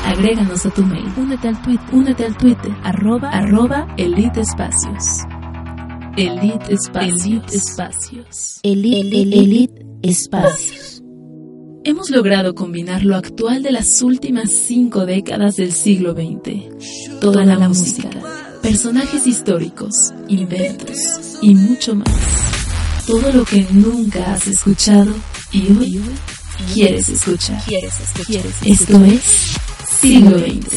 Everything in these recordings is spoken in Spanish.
Agréganos a tu mail. Únete al Twitter. @Elite Espacios. Elite Espacios. Elite Espacios. Hemos logrado combinar lo actual de las últimas 5 décadas del siglo XX. Toda la música, personajes históricos, inventos y mucho más. Todo lo que nunca has escuchado y hoy quieres escuchar. Esto es Siglo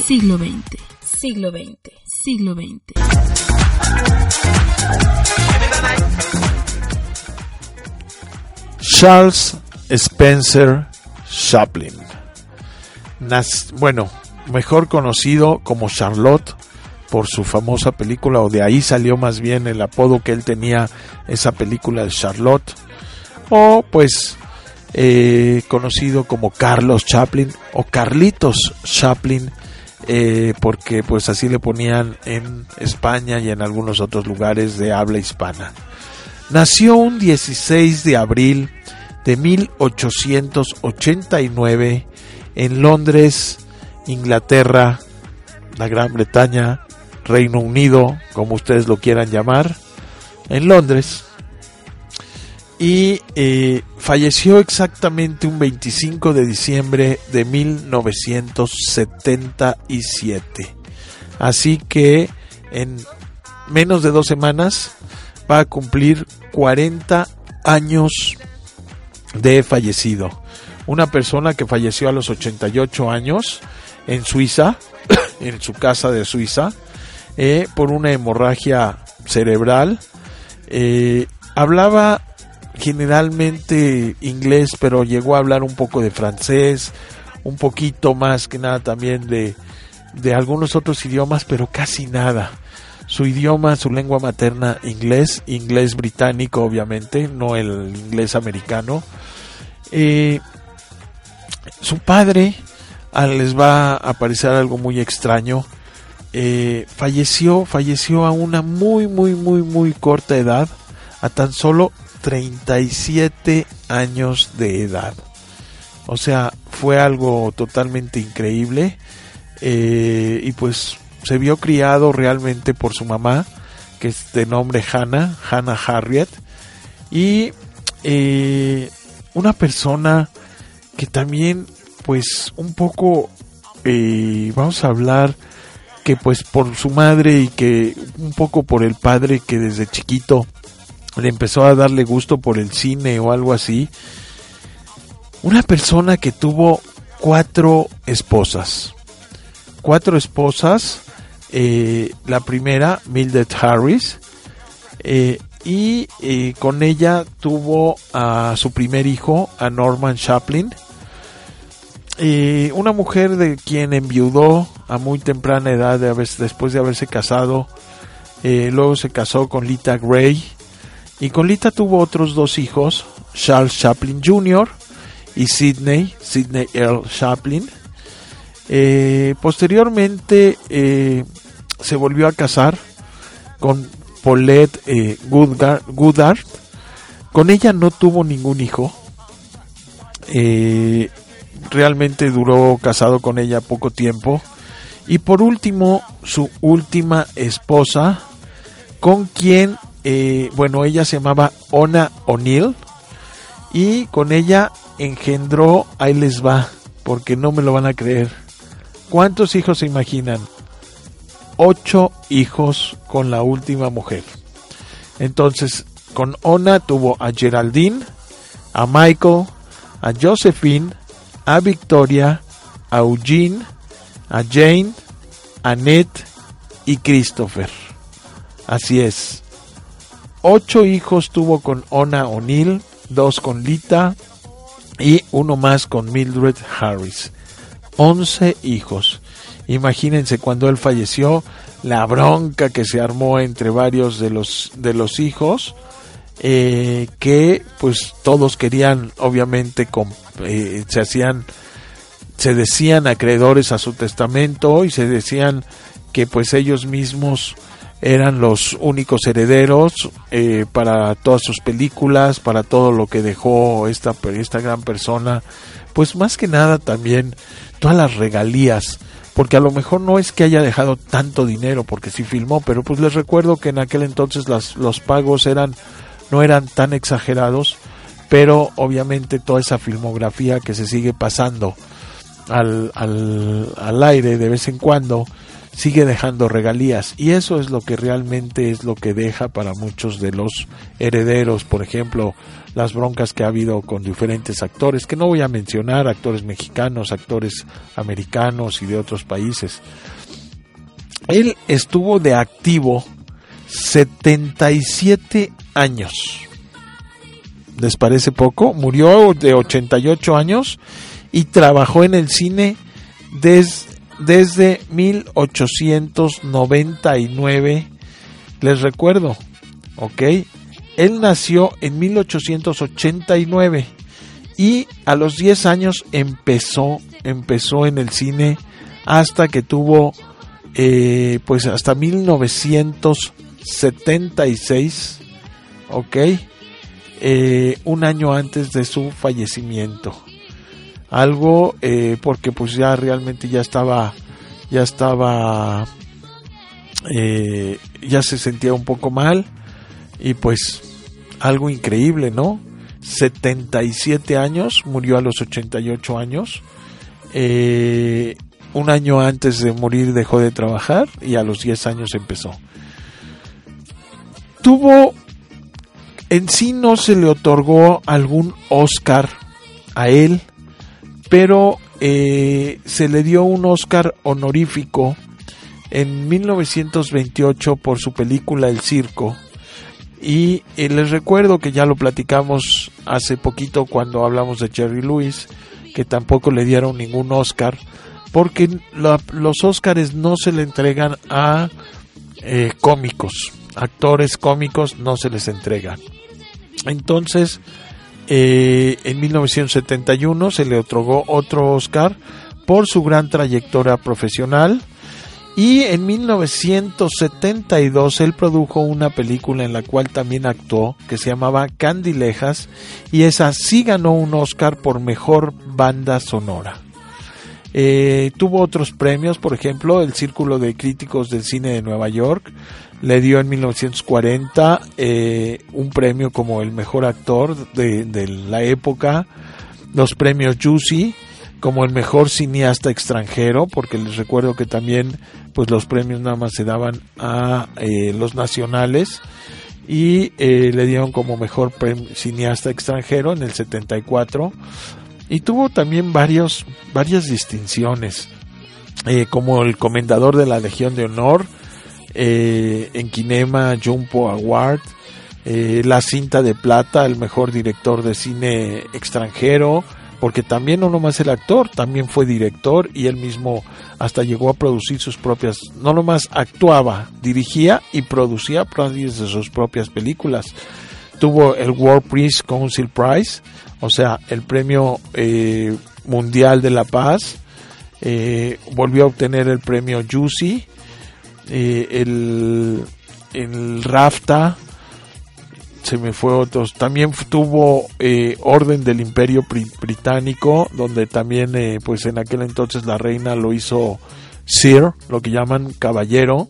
XX. Charles Spencer Chaplin, mejor conocido como Charlotte por su famosa película, o de ahí salió más bien el apodo que él tenía, esa película de Charlotte, o pues conocido como Carlos Chaplin o Carlitos Chaplin, porque pues así le ponían en España y en algunos otros lugares de habla hispana. Nació un 16 de abril de 1889 en Londres, Inglaterra, la Gran Bretaña, Reino Unido, como ustedes lo quieran llamar, en Londres, y falleció exactamente un 25 de diciembre de 1977. Así que en menos de 2 semanas va a cumplir 40 años de fallecido. Una persona que falleció a los 88 años en Suiza, en su casa de Suiza, por una hemorragia cerebral. Hablaba generalmente inglés, pero llegó a hablar un poco de francés, un poquito más que nada también de algunos otros idiomas, pero casi nada. Su idioma, su lengua materna, inglés británico, obviamente, no el inglés americano. Su padre, les va a parecer algo muy extraño, falleció a una muy corta edad, a tan solo 37 años de edad. O sea, fue algo totalmente increíble, y pues se vio criado realmente por su mamá, que es de nombre Hannah Harriet, y una persona que también pues un poco vamos a hablar que pues por su madre y que un poco por el padre, que desde chiquito le empezó a darle gusto por el cine o algo así. Una persona que tuvo 4 esposas. La primera, Mildred Harris, y con ella tuvo a su primer hijo, a Norman Chaplin, una mujer de quien enviudó a muy temprana edad después de haberse casado. Luego se casó con Lita Gray, y con Lita tuvo otros 2 hijos, Charles Chaplin Jr. y Sidney Earl Chaplin. Posteriormente se volvió a casar con Paulette Goddard. Con ella no tuvo ningún hijo. Realmente duró casado con ella poco tiempo. Y por último, su última esposa, con quien ella se llamaba Ona O'Neill, y con ella engendró, ahí les va, porque no me lo van a creer, ¿cuántos hijos se imaginan? 8 hijos con la última mujer. Entonces, con Ona tuvo a Geraldine, a Michael, a Josephine, a Victoria, a Eugene, a Jane, a Annette y Christopher. Así es. 8 hijos tuvo con Ona O'Neill, 2 con Lita y 1 más con Mildred Harris. 11 hijos. Imagínense cuando él falleció, la bronca que se armó entre varios de los hijos, que pues todos querían, obviamente, se decían acreedores a su testamento, y se decían que pues ellos mismos eran los únicos herederos para todas sus películas, para todo lo que dejó esta gran persona. Pues más que nada también todas las regalías, porque a lo mejor no es que haya dejado tanto dinero, porque sí filmó, pero pues les recuerdo que en aquel entonces los pagos no eran tan exagerados, pero obviamente toda esa filmografía que se sigue pasando al aire de vez en cuando sigue dejando regalías, y eso es lo que realmente es lo que deja para muchos de los herederos. Por ejemplo, las broncas que ha habido con diferentes actores, que no voy a mencionar, actores mexicanos, actores americanos y de otros países. Él estuvo de activo 77 años. ¿Les parece poco? Murió de 88 años y trabajó en el cine desde 1899. Les recuerdo, ¿ok? Él nació en 1889 y a los 10 años empezó en el cine hasta que tuvo pues hasta 1976, ¿ok? Un año antes de su fallecimiento. Algo porque pues ya realmente ya se sentía un poco mal, y pues algo increíble, ¿no? 77 años, murió a los 88 años. Un año antes de morir dejó de trabajar y a los 10 años empezó. En sí no se le otorgó algún Oscar a él, pero se le dio un Oscar honorífico en 1928 por su película El Circo. Y les recuerdo que ya lo platicamos hace poquito cuando hablamos de Jerry Lewis, que tampoco le dieron ningún Oscar, porque los Oscars no se le entregan a cómicos, actores cómicos no se les entregan. Entonces, en 1971 se le otorgó otro Oscar por su gran trayectoria profesional, y en 1972 él produjo una película en la cual también actuó, que se llamaba Candilejas, y esa sí ganó un Oscar por mejor banda sonora. Tuvo otros premios, por ejemplo, el Círculo de Críticos del Cine de Nueva York le dio en 1940 un premio como el mejor actor de la época, los premios Juicy como el mejor cineasta extranjero, porque les recuerdo que también pues los premios nada más se daban a los nacionales, y le dieron como mejor cineasta extranjero en el 74, y tuvo también varias distinciones, como el Comendador de la Legión de Honor, en Kinema Jumbo Award, la Cinta de Plata, el mejor director de cine extranjero, porque también no nomás el actor, también fue director, y él mismo hasta llegó a producir sus propias, no nomás actuaba, dirigía y producía partes de sus propias películas. Tuvo el World Peace Council Prize, o sea, el premio mundial de la paz. Volvió a obtener el premio Juicy, el RAFTA, se me fue otros. También tuvo Orden del Imperio Británico, donde también pues en aquel entonces la reina lo hizo Sir, lo que llaman caballero.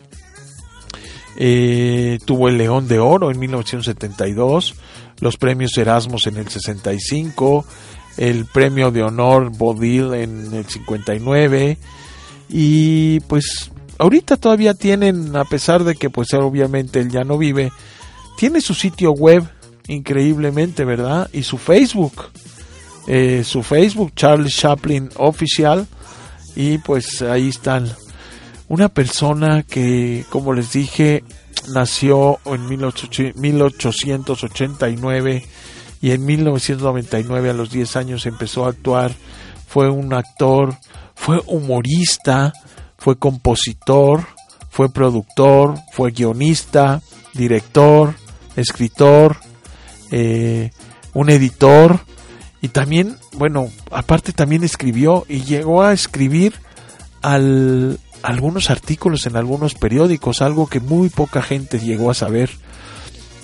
Tuvo el León de Oro en 1972, los premios Erasmus en el 65, el premio de honor Bodil en el 59, y pues ahorita todavía tienen, a pesar de que pues obviamente él ya no vive, tiene su sitio web, increíblemente, ¿verdad? Y su Facebook, Charlie Chaplin Official, y pues ahí están. Una persona que, como les dije, nació en 1889 y en 1999 a los 10 años empezó a actuar. Fue un actor, fue humorista, fue compositor, fue productor, fue guionista, director, escritor, un editor, y también, bueno, aparte también escribió y llegó a escribir algunos artículos en algunos periódicos, algo que muy poca gente llegó a saber.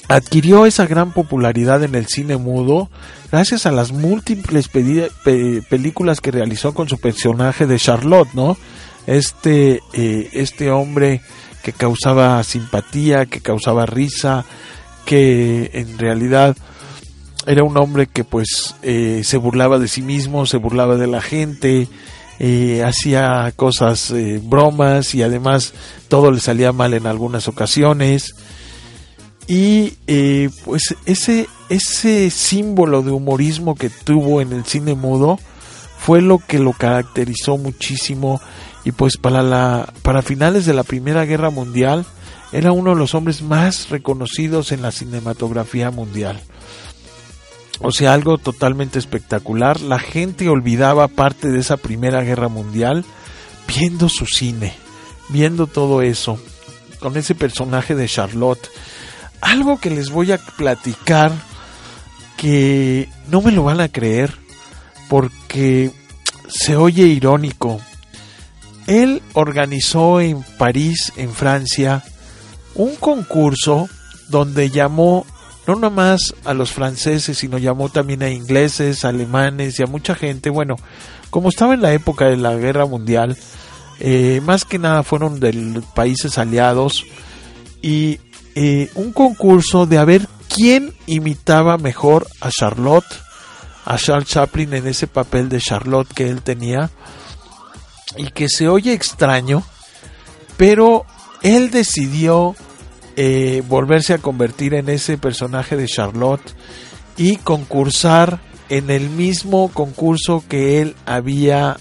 adquirió esa gran popularidad en el cine mudo gracias a las múltiples películas que realizó con su personaje de Charlotte, ¿no? Este hombre que causaba simpatía, que causaba risa, que en realidad era un hombre que pues se burlaba de sí mismo, se burlaba de la gente, hacía cosas, bromas, y además todo le salía mal en algunas ocasiones. Y pues ese símbolo de humorismo que tuvo en el cine mudo fue lo que lo caracterizó muchísimo, y pues para finales de la Primera Guerra Mundial era uno de los hombres más reconocidos en la cinematografía mundial. O sea, algo totalmente espectacular. La gente olvidaba parte de esa Primera Guerra Mundial viendo su cine, viendo todo eso, con ese personaje de Charlotte. Algo que les voy a platicar que no me lo van a creer porque se oye irónico. Él organizó en París, en Francia, un concurso donde llamó no nomás a los franceses, sino llamó también a ingleses, alemanes y a mucha gente. Bueno, como estaba en la época de la Guerra Mundial, más que nada fueron de países aliados, y un concurso de a ver quién imitaba mejor a Charlotte, a Charles Chaplin en ese papel de Charlotte que él tenía, y que se oye extraño, pero él decidió volverse a convertir en ese personaje de Charlotte y concursar en el mismo concurso que él había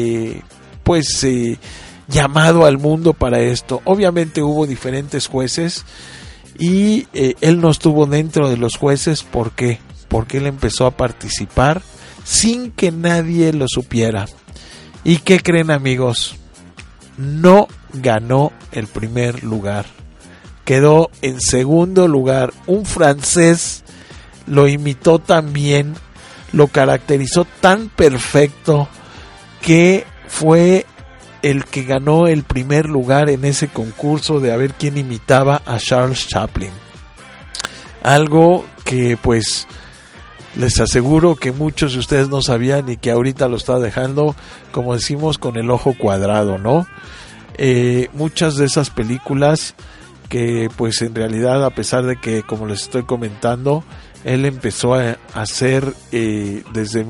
llamado al mundo para esto. Obviamente hubo diferentes jueces y él no estuvo dentro de los jueces. ¿Por qué? Porque él empezó a participar sin que nadie lo supiera. ¿Y qué creen, amigos? No ganó el primer lugar. Quedó en segundo lugar. Un francés lo imitó tan bien, lo caracterizó tan perfecto, que fue el que ganó el primer lugar en ese concurso de a ver quién imitaba a Charles Chaplin. Algo que pues les aseguro que muchos de ustedes no sabían y que ahorita lo está dejando, como decimos, con el ojo cuadrado, ¿no? Muchas de esas películas que pues en realidad, a pesar de que, como les estoy comentando, él empezó a hacer desde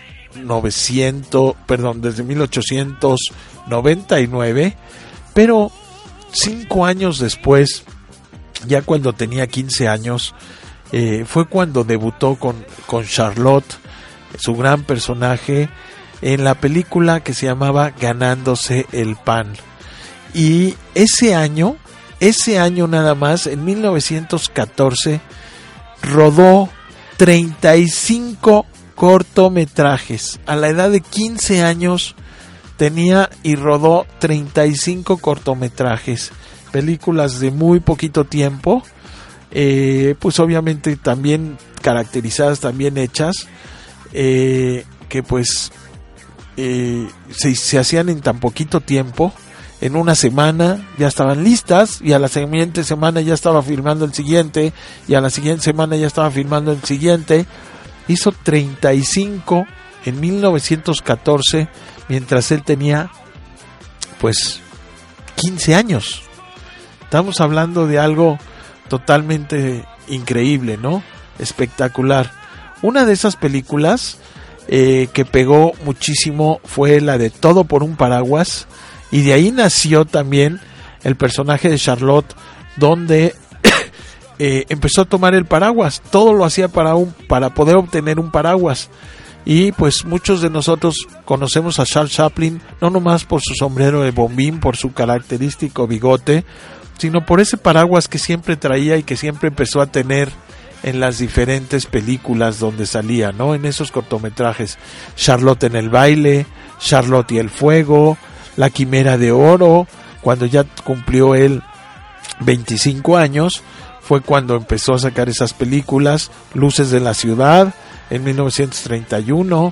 1899, pero 5 años después, ya cuando tenía 15 años, fue cuando debutó con Charlotte, su gran personaje, en la película que se llamaba Ganándose el Pan. Y ese año nada más, en 1914, rodó 35 cortometrajes. A la edad de 15 años tenía y rodó 35 cortometrajes, películas de muy poquito tiempo, pues obviamente también caracterizadas, también hechas, que pues se hacían en tan poquito tiempo. En una semana ya estaban listas, y a la siguiente semana ya estaba filmando el siguiente, y a la siguiente semana ya estaba filmando el siguiente. Hizo 35 en 1914, mientras él tenía pues 15 años. Estamos hablando de algo totalmente increíble, ¿no? Espectacular. Una de esas películas que pegó muchísimo fue la de Todo por un paraguas, y de ahí nació también el personaje de Charlotte, donde empezó a tomar el paraguas. Todo lo hacía para poder obtener un paraguas. Y pues muchos de nosotros conocemos a Charles Chaplin no nomás por su sombrero de bombín, por su característico bigote, sino por ese paraguas que siempre traía y que siempre empezó a tener en las diferentes películas donde salía, ¿no? En esos cortometrajes. Charlotte en el baile, Charlotte y el fuego, La Quimera de Oro. Cuando ya cumplió él 25 años, fue cuando empezó a sacar esas películas. Luces de la ciudad, en 1931.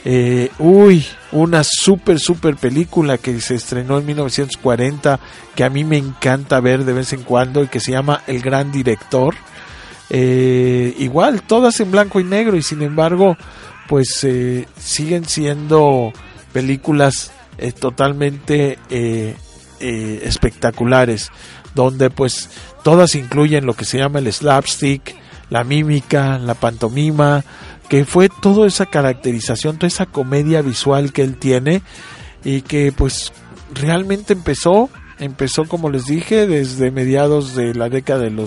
Una super película que se estrenó en 1940, que a mí me encanta ver de vez en cuando, y que se llama El Gran Director, igual, todas en blanco y negro, y sin embargo, pues siguen siendo películas totalmente espectaculares, donde pues todas incluyen lo que se llama el slapstick, la mímica, la pantomima, que fue toda esa caracterización, toda esa comedia visual que él tiene, y que pues realmente empezó como les dije desde mediados de la década de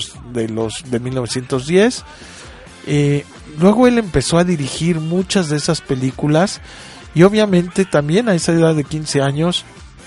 1910. Luego él empezó a dirigir muchas de esas películas, y obviamente también a esa edad de 15 años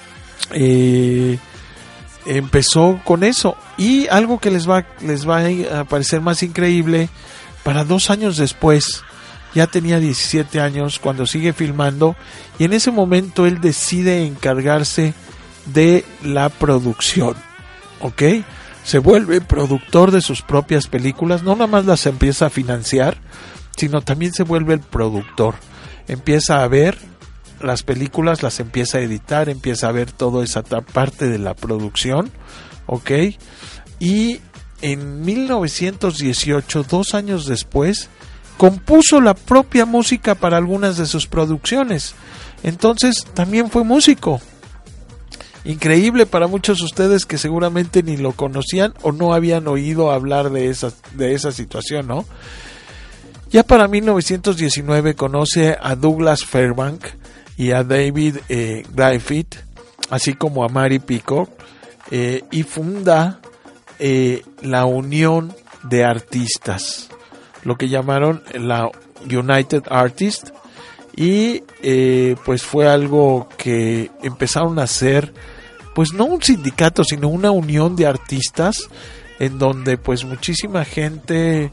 empezó con eso. Y algo que les va a parecer más increíble, para 2 años después, ya tenía 17 años cuando sigue filmando, y en ese momento él decide encargarse de la producción, ¿ok? Se vuelve productor de sus propias películas, no nada más las empieza a financiar, sino también se vuelve el productor. Empieza a ver las películas, las empieza a editar, empieza a ver toda esa parte de la producción, ¿ok? Y en 1918, 2 años después, compuso la propia música para algunas de sus producciones. Entonces también fue músico. Increíble para muchos de ustedes que seguramente ni lo conocían o no habían oído hablar de esa situación, ¿no? Ya para 1919 conoce a Douglas Fairbanks y a David Griffith, así como a Mary Peacock, y funda la Unión de Artistas, lo que llamaron la United Artists, y pues fue algo que empezaron a hacer, pues no un sindicato, sino una unión de artistas, en donde pues muchísima gente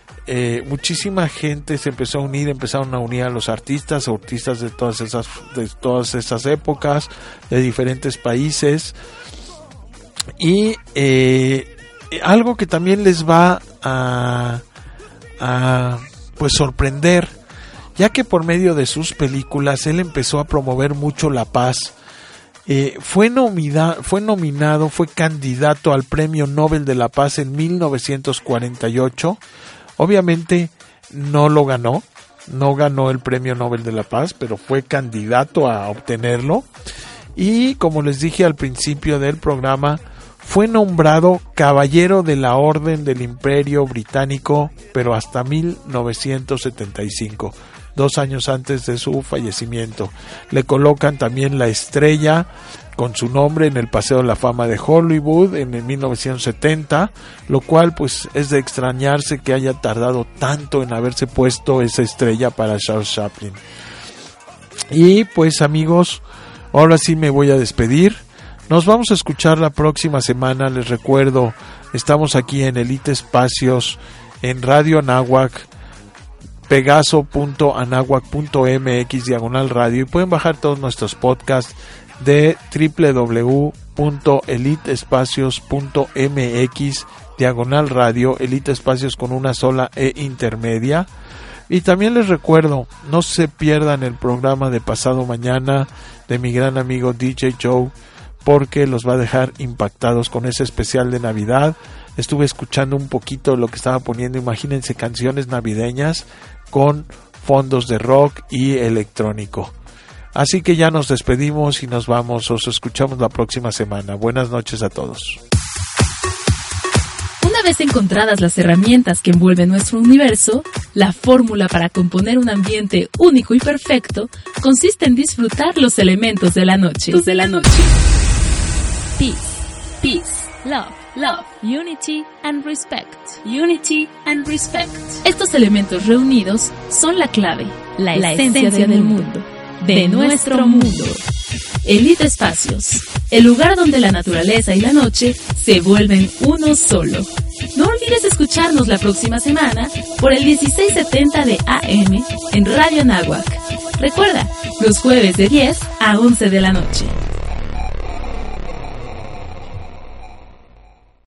se empezó a unir, empezaron a unir a los artistas de todas esas épocas, de diferentes países. Y algo que también les va a pues sorprender, ya que por medio de sus películas él empezó a promover mucho la paz. Fue candidato al Premio Nobel de la Paz en 1948. Obviamente no lo ganó, no ganó el Premio Nobel de la Paz, pero fue candidato a obtenerlo. Y como les dije al principio del programa, fue nombrado Caballero de la Orden del Imperio Británico, pero hasta 1975. 2 años antes de su fallecimiento. Le colocan también la estrella con su nombre en el Paseo de la Fama de Hollywood en el 1970, lo cual pues es de extrañarse que haya tardado tanto en haberse puesto esa estrella para Charles Chaplin. Y pues amigos, ahora sí me voy a despedir. Nos vamos a escuchar la próxima semana. Les recuerdo, estamos aquí en Elite Espacios, en Radio Anáhuac, pegaso.anahuac.mx/radio, y pueden bajar todos nuestros podcasts de www.elitespacios.mx/radio, Elite Espacios con una sola E intermedia. Y también les recuerdo, no se pierdan el programa de pasado mañana de mi gran amigo DJ Joe, porque los va a dejar impactados con ese especial de Navidad. Estuve escuchando un poquito de lo que estaba poniendo, imagínense, canciones navideñas con fondos de rock y electrónico. Así que ya nos despedimos y nos vamos. Os escuchamos la próxima semana. Buenas noches a todos. Una vez encontradas las herramientas que envuelven nuestro universo, la fórmula para componer un ambiente único y perfecto consiste en disfrutar los elementos de la noche. Peace, peace, love, love, unity and respect. Unity and respect. Estos elementos reunidos son la clave, la esencia del mundo, de nuestro mundo. Elite Espacios, el lugar donde la naturaleza y la noche se vuelven uno solo. No olvides escucharnos la próxima semana por el 1670 de AM en Radio Anáhuac. Recuerda, los jueves de 10 a 11 de la noche.